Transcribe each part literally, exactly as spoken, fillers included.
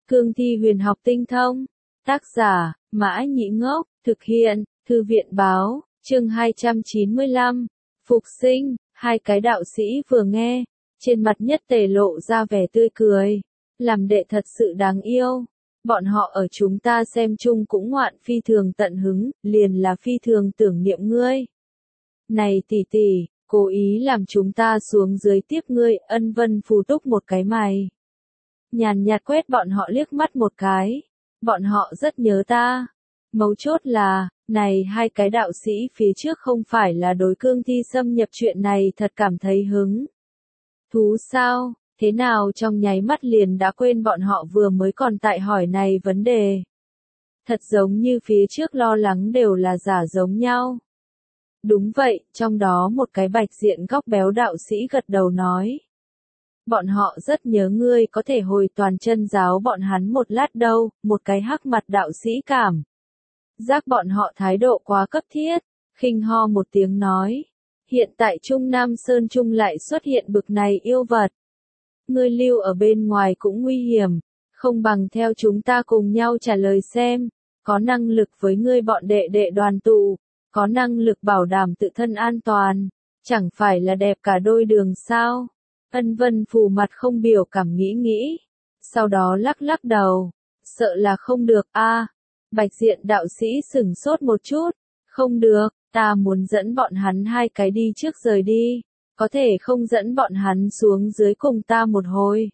Cương thi huyền học tinh thông. Tác giả, Mã Nhĩ Ngốc, thực hiện, Thư viện Báo, chương hai trăm chín mươi lăm. Phục sinh, hai cái đạo sĩ vừa nghe, trên mặt nhất tề lộ ra vẻ tươi cười. Làm đệ thật sự đáng yêu. Bọn họ ở chúng ta xem chung cũng ngoạn phi thường tận hứng, liền là phi thường tưởng niệm ngươi. Này tỷ tỷ, cố ý làm chúng ta xuống dưới tiếp ngươi. Ân Vân Phù túc một cái mày. Nhàn nhạt quét bọn họ liếc mắt một cái. Bọn họ rất nhớ ta. Mấu chốt là, này hai cái đạo sĩ phía trước không phải là đối cương thi xâm nhập chuyện này thật cảm thấy hứng thú sao, thế nào trong nháy mắt liền đã quên bọn họ vừa mới còn tại hỏi này vấn đề. Thật giống như phía trước lo lắng đều là giả giống nhau. Đúng vậy, trong đó một cái bạch diện góc béo đạo sĩ gật đầu nói. Bọn họ rất nhớ ngươi, có thể hồi toàn chân giáo bọn hắn một lát đâu. Một cái hắc mặt đạo sĩ cảm giác bọn họ thái độ quá cấp thiết, khinh ho một tiếng nói. Hiện tại Trung Nam Sơn Trung lại xuất hiện bực này yêu vật. Ngươi lưu ở bên ngoài cũng nguy hiểm, không bằng theo chúng ta cùng nhau trả lời xem, có năng lực với ngươi bọn đệ đệ đoàn tụ, có năng lực bảo đảm tự thân an toàn, chẳng phải là đẹp cả đôi đường sao? Ân Vân Phù mặt không biểu cảm nghĩ nghĩ, sau đó lắc lắc đầu, sợ là không được a. Bạch diện đạo sĩ sửng sốt một chút, không được, ta muốn dẫn bọn hắn hai cái đi trước rời đi, có thể không dẫn bọn hắn xuống dưới cùng ta một hồi.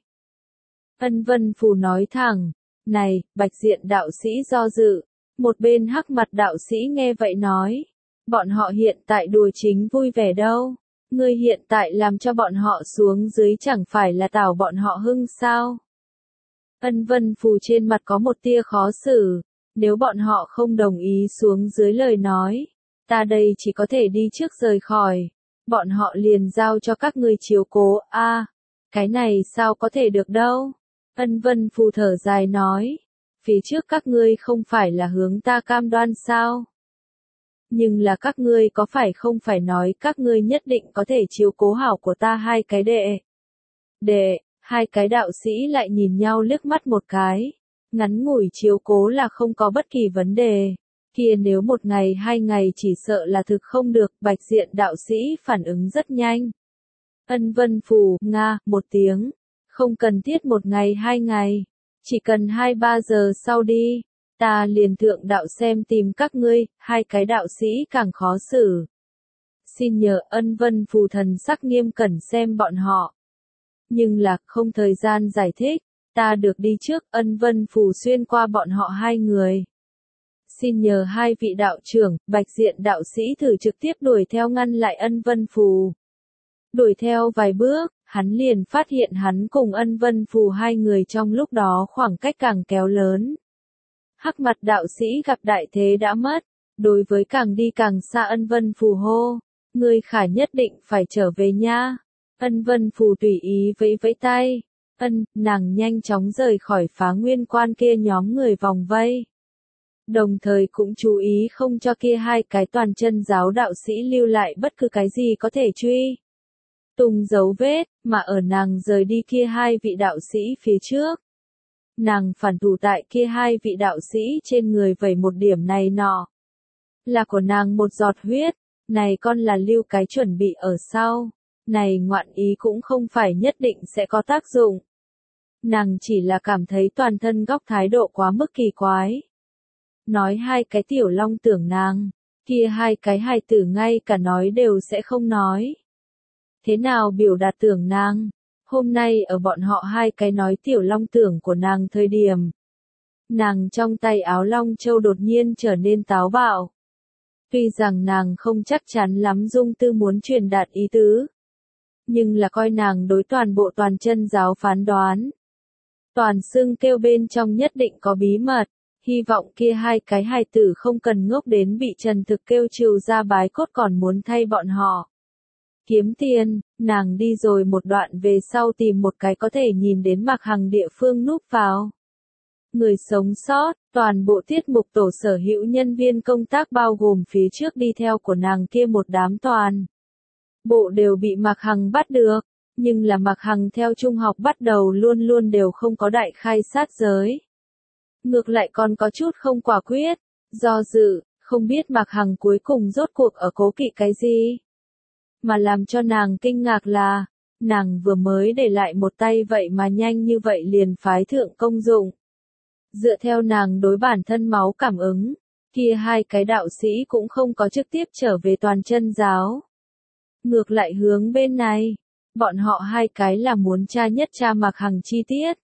Ân Vân Phù nói thẳng, này, bạch diện đạo sĩ do dự, một bên hắc mặt đạo sĩ nghe vậy nói, bọn họ hiện tại đùa chính vui vẻ đâu, ngươi hiện tại làm cho bọn họ xuống dưới chẳng phải là tảo bọn họ hưng sao. Ân Vân Phù trên mặt có một tia khó xử, nếu bọn họ không đồng ý xuống dưới lời nói, ta đây chỉ có thể đi trước rời khỏi, bọn họ liền giao cho các ngươi chiếu cố. A, à, cái này sao có thể được đâu. Ân Vân Phù thở dài nói, phía trước các ngươi không phải là hướng ta cam đoan sao? Nhưng là các ngươi có phải không phải nói các ngươi nhất định có thể chiếu cố hảo của ta hai cái đệ. Đệ, hai cái đạo sĩ lại nhìn nhau liếc mắt một cái, ngắn ngủi chiếu cố là không có bất kỳ vấn đề. Kia nếu một ngày hai ngày chỉ sợ là thực không được. Bạch diện đạo sĩ phản ứng rất nhanh. Ân Vân Phù, nga, một tiếng, không cần thiết một ngày hai ngày, chỉ cần hai ba giờ sau đi, ta liền thượng đạo xem tìm các ngươi. Hai cái đạo sĩ càng khó xử. Xin nhờ. Ân Vân Phù thần sắc nghiêm cẩn xem bọn họ. Nhưng là không thời gian giải thích, ta được đi trước. Ân Vân Phù xuyên qua bọn họ hai người. Xin nhờ hai vị đạo trưởng. Bạch diện đạo sĩ thử trực tiếp đuổi theo ngăn lại Ân Vân Phù. Đuổi theo vài bước, hắn liền phát hiện hắn cùng Ân Vân Phù hai người trong lúc đó khoảng cách càng kéo lớn. Hắc mặt đạo sĩ gặp đại thế đã mất, đối với càng đi càng xa Ân Vân Phù hô, ngươi khả nhất định phải trở về nha. Ân Vân Phù tùy ý vẫy vẫy tay, ân, nàng nhanh chóng rời khỏi Phá Nguyên Quan kia nhóm người vòng vây. Đồng thời cũng chú ý không cho kia hai cái toàn chân giáo đạo sĩ lưu lại bất cứ cái gì có thể truy tung dấu vết, mà ở nàng rời đi kia hai vị đạo sĩ phía trước. Nàng phản thủ tại kia hai vị đạo sĩ trên người vẩy một điểm này nọ. Là của nàng một giọt huyết, này con là lưu cái chuẩn bị ở sau, này ngoạn ý cũng không phải nhất định sẽ có tác dụng. Nàng chỉ là cảm thấy toàn thân góc thái độ quá mức kỳ quái. Nói hai cái tiểu long tưởng nàng, kia hai cái hài tử ngay cả nói đều sẽ không nói. Thế nào biểu đạt tưởng nàng? Hôm nay ở bọn họ hai cái nói tiểu long tưởng của nàng thời điểm. Nàng trong tay áo long châu đột nhiên trở nên táo bạo. Tuy rằng nàng không chắc chắn lắm Dung Tư muốn truyền đạt ý tứ. Nhưng là coi nàng đối toàn bộ toàn chân giáo phán đoán. Toàn xưng kêu bên trong nhất định có bí mật. Hy vọng kia hai cái hài tử không cần ngốc đến bị Trần Thực kêu trừ ra bái cốt còn muốn thay bọn họ kiếm tiền. Nàng đi rồi một đoạn về sau tìm một cái có thể nhìn đến Mạc Hằng địa phương núp vào. Người sống sót, toàn bộ tiết mục tổ sở hữu nhân viên công tác bao gồm phía trước đi theo của nàng kia một đám toàn bộ đều bị Mạc Hằng bắt được. Nhưng là Mạc Hằng theo trung học bắt đầu luôn luôn đều không có đại khai sát giới. Ngược lại còn có chút không quả quyết, do dự, không biết Mạc Hằng cuối cùng rốt cuộc ở cố kỵ cái gì. Mà làm cho nàng kinh ngạc là, nàng vừa mới để lại một tay vậy mà nhanh như vậy liền phái thượng công dụng. Dựa theo nàng đối bản thân máu cảm ứng, kia hai cái đạo sĩ cũng không có trực tiếp trở về toàn chân giáo. Ngược lại hướng bên này, bọn họ hai cái là muốn tra nhất tra Mạc Hằng chi tiết.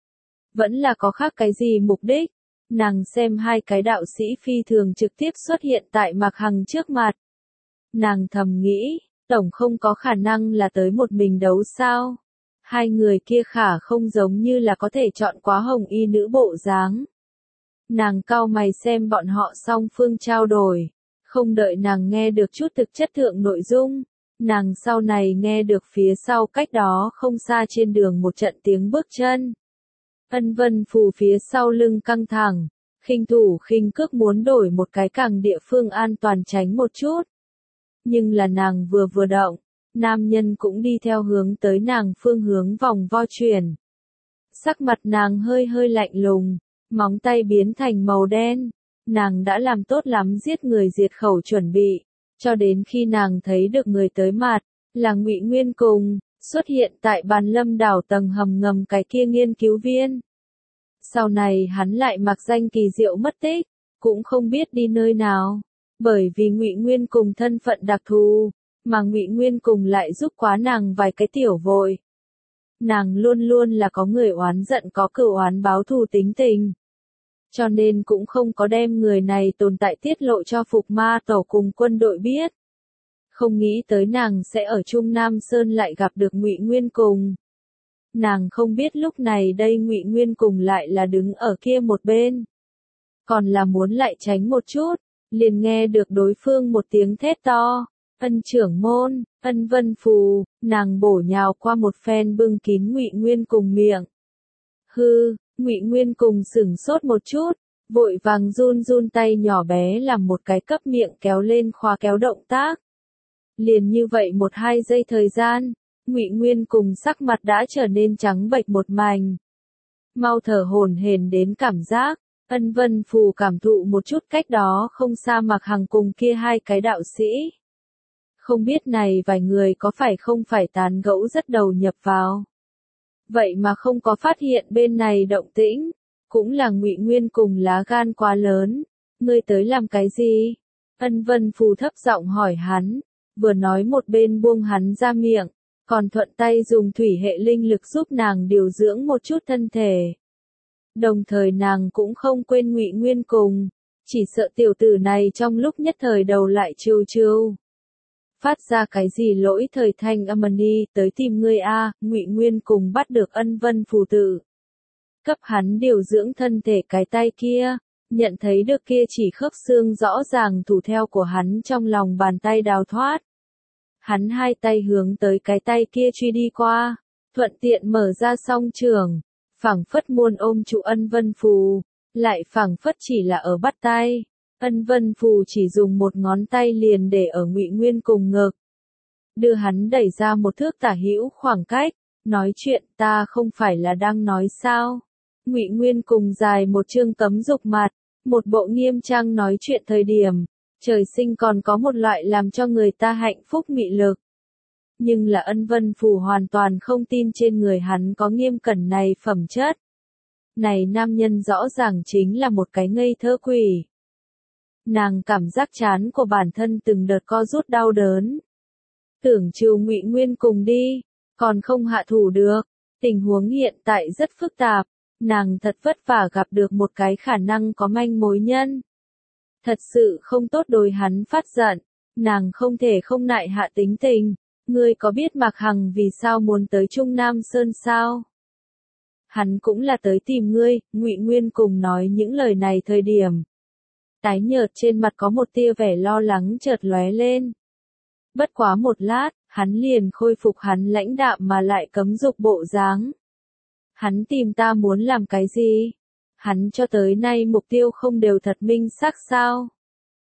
Vẫn là có khác cái gì mục đích, nàng xem hai cái đạo sĩ phi thường trực tiếp xuất hiện tại Mạc Hằng trước mặt. Nàng thầm nghĩ, tổng không có khả năng là tới một mình đấu sao. Hai người kia khả không giống như là có thể chọn quá hồng y nữ bộ dáng. Nàng cau mày xem bọn họ song phương trao đổi, không đợi nàng nghe được chút thực chất thượng nội dung. Nàng sau này nghe được phía sau cách đó không xa trên đường một trận tiếng bước chân. Ân Vân Phù phía sau lưng căng thẳng, khinh thủ khinh cước muốn đổi một cái càng địa phương an toàn tránh một chút. Nhưng là nàng vừa vừa động, nam nhân cũng đi theo hướng tới nàng phương hướng vòng vo chuyển. Sắc mặt nàng hơi hơi lạnh lùng, móng tay biến thành màu đen, nàng đã làm tốt lắm giết người diệt khẩu chuẩn bị, cho đến khi nàng thấy được người tới mặt, là Ngụy Nguyên Cùng, xuất hiện tại Bàn Lâm đảo tầng hầm ngầm cái kia nghiên cứu viên. Sau này hắn lại mặc danh kỳ diệu mất tích, cũng không biết đi nơi nào, bởi vì Ngụy Nguyên Cùng thân phận đặc thù, mà Ngụy Nguyên Cùng lại giúp quá nàng vài cái tiểu vội. Nàng luôn luôn là có người oán giận có cửu oán báo thù tính tình. Cho nên cũng không có đem người này tồn tại tiết lộ cho Phục Ma Tổ cùng quân đội biết. Không nghĩ tới nàng sẽ ở Trung Nam Sơn lại gặp được Ngụy Nguyên Cùng. Nàng không biết lúc này đây Ngụy Nguyên Cùng lại là đứng ở kia một bên. Còn là muốn lại tránh một chút, liền nghe được đối phương một tiếng thét to. Ân trưởng môn, Ân Vân Phù, nàng bổ nhào qua một phen bưng kín Ngụy Nguyên Cùng miệng. Hư, Ngụy Nguyên Cùng sửng sốt một chút, vội vàng run run tay nhỏ bé làm một cái cấp miệng kéo lên khóa kéo động tác. Liền như vậy một hai giây thời gian, Ngụy Nguyên Cùng sắc mặt đã trở nên trắng bệch một mảnh. Mau thở hổn hển đến cảm giác, Ân Vân Phù cảm thụ một chút cách đó không xa Mạc Hằng cùng kia hai cái đạo sĩ. Không biết này vài người có phải không phải tán gẫu rất đầu nhập vào. Vậy mà không có phát hiện bên này động tĩnh, cũng là Ngụy Nguyên Cùng lá gan quá lớn, ngươi tới làm cái gì? Ân Vân Phù thấp giọng hỏi hắn, vừa nói một bên buông hắn ra miệng, còn thuận tay dùng thủy hệ linh lực giúp nàng điều dưỡng một chút thân thể. Đồng thời nàng cũng không quên Ngụy Nguyên Cùng, chỉ sợ tiểu tử này trong lúc nhất thời đầu lại trêu trêu. Phát ra cái gì lỗi thời thanh âm đi tới tìm ngươi a, Ngụy Nguyên Cùng bắt được Ân Vân Phù tử. Cấp hắn điều dưỡng thân thể cái tay kia, nhận thấy được kia chỉ khớp xương rõ ràng thủ theo của hắn trong lòng bàn tay đào thoát. Hắn hai tay hướng tới cái tay kia truy đi qua, thuận tiện mở ra song trường, phảng phất muôn ôm trụ Ân Vân Phù, lại phảng phất chỉ là ở bắt tay. Ân Vân Phù chỉ dùng một ngón tay liền để ở Ngụy Nguyên Cùng ngực. Đưa hắn đẩy ra một thước tả hữu khoảng cách, nói chuyện ta không phải là đang nói sao. Ngụy Nguyên Cùng dài một chương cấm dục mặt, một bộ nghiêm trang nói chuyện thời điểm, trời sinh còn có một loại làm cho người ta hạnh phúc mị lực. Nhưng là Ân Vân Phù hoàn toàn không tin trên người hắn có nghiêm cẩn này phẩm chất. Này nam nhân rõ ràng chính là một cái ngây thơ quỷ. Nàng cảm giác chán của bản thân từng đợt co rút đau đớn. Tưởng trừ Ngụy Nguyên Cùng đi, còn không hạ thủ được. Tình huống hiện tại rất phức tạp, nàng thật vất vả gặp được một cái khả năng có manh mối nhân. Thật sự không tốt đối hắn phát giận, nàng không thể không nại hạ tính tình. Ngươi có biết Mạc Hằng vì sao muốn tới Trung Nam Sơn sao? Hắn cũng là tới tìm ngươi, Ngụy Nguyên Cùng nói những lời này thời điểm. Tái nhợt trên mặt có một tia vẻ lo lắng chợt lóe lên. Bất quá một lát, hắn liền khôi phục hắn lãnh đạm mà lại cấm dục bộ dáng. Hắn tìm ta muốn làm cái gì? Hắn cho tới nay mục tiêu không đều thật minh xác sao?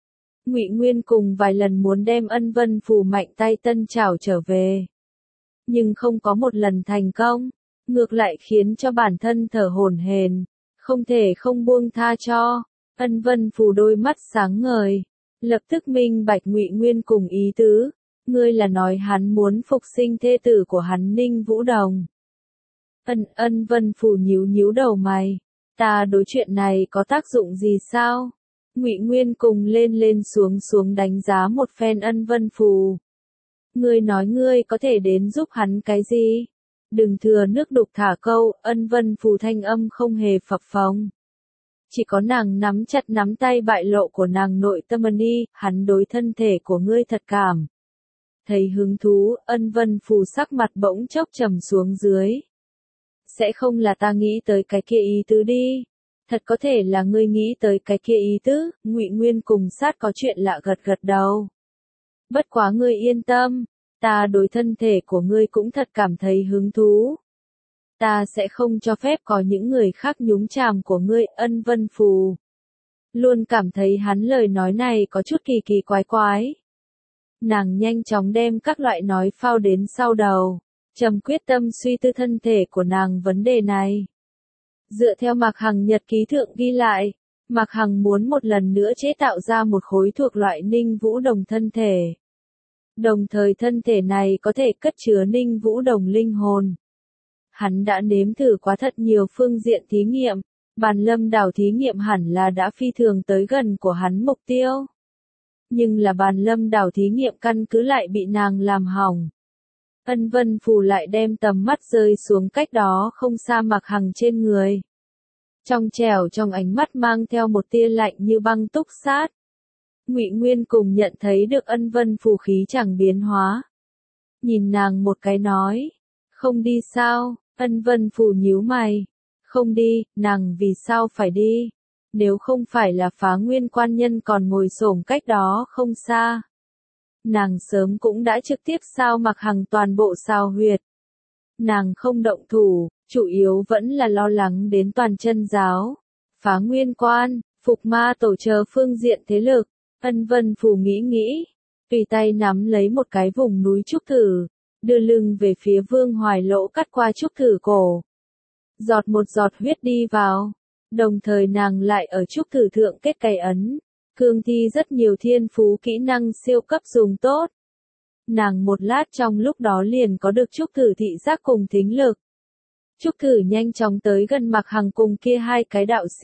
Ngụy Nguyên Cùng vài lần muốn đem Ân Vân Phù mạnh tay tân trảo trở về. nhưng không có một lần thành công, ngược lại khiến cho bản thân thở hổn hển, không thể không buông tha cho. Ân Vân Phù đôi mắt sáng ngời, lập tức minh bạch Ngụy Nguyên cùng ý tứ, ngươi là nói hắn muốn phục sinh thê tử của hắn Ninh Vũ Đồng. Ân Ân Vân Phù nhíu nhíu đầu mày, ta đối chuyện này có tác dụng gì sao? Ngụy Nguyên cùng lên lên xuống xuống đánh giá một phen Ân Vân Phù. Ngươi nói ngươi có thể đến giúp hắn cái gì? Đừng thừa nước đục thả câu, Ân Vân Phù thanh âm không hề phập phồng. Chỉ có nàng nắm chặt nắm tay bại lộ của nàng nội tâm ân y, hắn đối thân thể của ngươi thật cảm. Thấy hứng thú, Ân Vân Phù sắc mặt bỗng chốc trầm xuống dưới. Sẽ không là ta nghĩ tới cái kia ý tứ đi. Thật có thể là ngươi nghĩ tới cái kia ý tứ, Ngụy Nguyên cùng sát có chuyện lạ gật gật đầu. Bất quá ngươi yên tâm, ta đối thân thể của ngươi cũng thật cảm thấy hứng thú. Ta sẽ không cho phép có những người khác nhúng chàm của ngươi, Ân Vân Phù. Luôn cảm thấy hắn lời nói này có chút kỳ kỳ quái quái. Nàng nhanh chóng đem các loại nói phao đến sau đầu, trầm quyết tâm suy tư thân thể của nàng vấn đề này. Dựa theo Mạc Hằng nhật ký thượng ghi lại, Mạc Hằng muốn một lần nữa chế tạo ra một khối thuộc loại Ninh Vũ Đồng thân thể. Đồng thời thân thể này có thể cất chứa Ninh Vũ Đồng linh hồn. Hắn đã nếm thử quá thật nhiều phương diện thí nghiệm, Bàn Lâm Đảo thí nghiệm hẳn là đã phi thường tới gần của hắn mục tiêu. Nhưng là Bàn Lâm Đảo thí nghiệm căn cứ lại bị nàng làm hỏng. Ân Vân Phù lại đem tầm mắt rơi xuống cách đó không xa Mạc Hằng trên người. Trong trẻo trong ánh mắt mang theo một tia lạnh như băng túc sát. Ngụy Nguyên cùng nhận thấy được Ân Vân Phù khí chẳng biến hóa. Nhìn nàng một cái nói, không đi sao? Ân Vân Phù nhíu mày, không đi, nàng vì sao phải đi? Nếu không phải là Phá Nguyên quan nhân còn ngồi xổm cách đó không xa. Nàng sớm cũng đã trực tiếp sao Mạc Hằng toàn bộ sao huyệt. Nàng không động thủ, chủ yếu vẫn là lo lắng đến toàn chân giáo, Phá Nguyên quan, Phục Ma tổ chờ phương diện thế lực. Ân Vân Phù nghĩ nghĩ, tùy tay nắm lấy một cái vùng núi trúc thử, đưa lưng về phía Vương Hoài Lỗ cắt qua trúc thử cổ. Giọt một giọt huyết đi vào, đồng thời nàng lại ở trúc thử thượng kết cày ấn. Cương thi rất nhiều thiên phú kỹ năng siêu cấp dùng tốt. Nàng một lát trong lúc đó liền có được trúc thử thị giác cùng thính lực. Trúc thử nhanh chóng tới gần Mạc Hằng cùng kia hai cái đạo sĩ.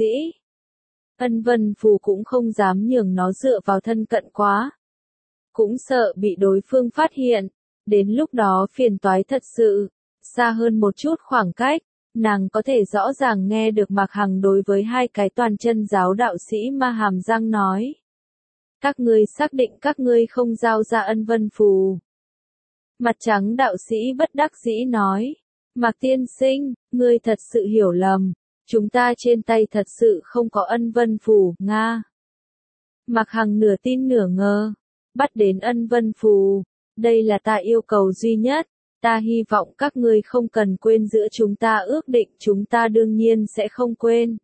Ân Vân Phù cũng không dám nhường nó dựa vào thân cận quá. Cũng sợ bị đối phương phát hiện. Đến lúc đó phiền toái thật sự. Xa hơn một chút khoảng cách, nàng có thể rõ ràng nghe được Mạc Hằng đối với hai cái toàn chân giáo đạo sĩ ma hàm răng nói. Các ngươi xác định các ngươi không giao ra Ân Vân Phù. Mặt trắng đạo sĩ bất đắc dĩ nói. Mạc tiên sinh, ngươi thật sự hiểu lầm. Chúng ta trên tay thật sự không có Ân Vân Phù, Nga. Mạc Hằng nửa tin nửa ngờ. Bắt đến Ân Vân Phù. Đây là ta yêu cầu duy nhất. Ta hy vọng các ngươi không cần quên giữa chúng ta ước định, chúng ta đương nhiên sẽ không quên.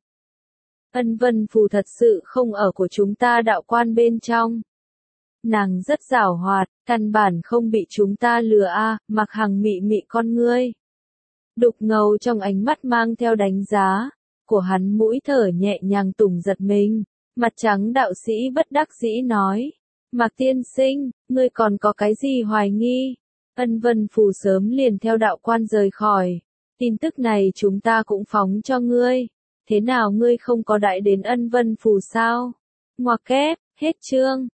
Ân Vân Phù thật sự không ở của chúng ta đạo quan bên trong. Nàng rất giảo hoạt, căn bản không bị chúng ta lừa a. À, Mạc Hằng mị mị con ngươi. Đục ngầu trong ánh mắt mang theo đánh giá, của hắn mũi thở nhẹ nhàng tùng giật mình. Mặt trắng đạo sĩ bất đắc dĩ nói, Mạc tiên sinh, ngươi còn có cái gì hoài nghi? Ân Vân Phù sớm liền theo đạo quan rời khỏi. Tin tức này chúng ta cũng phóng cho ngươi. Thế nào ngươi không có đại đến Ân Vân Phù sao? Ngoặc kép, hết chương.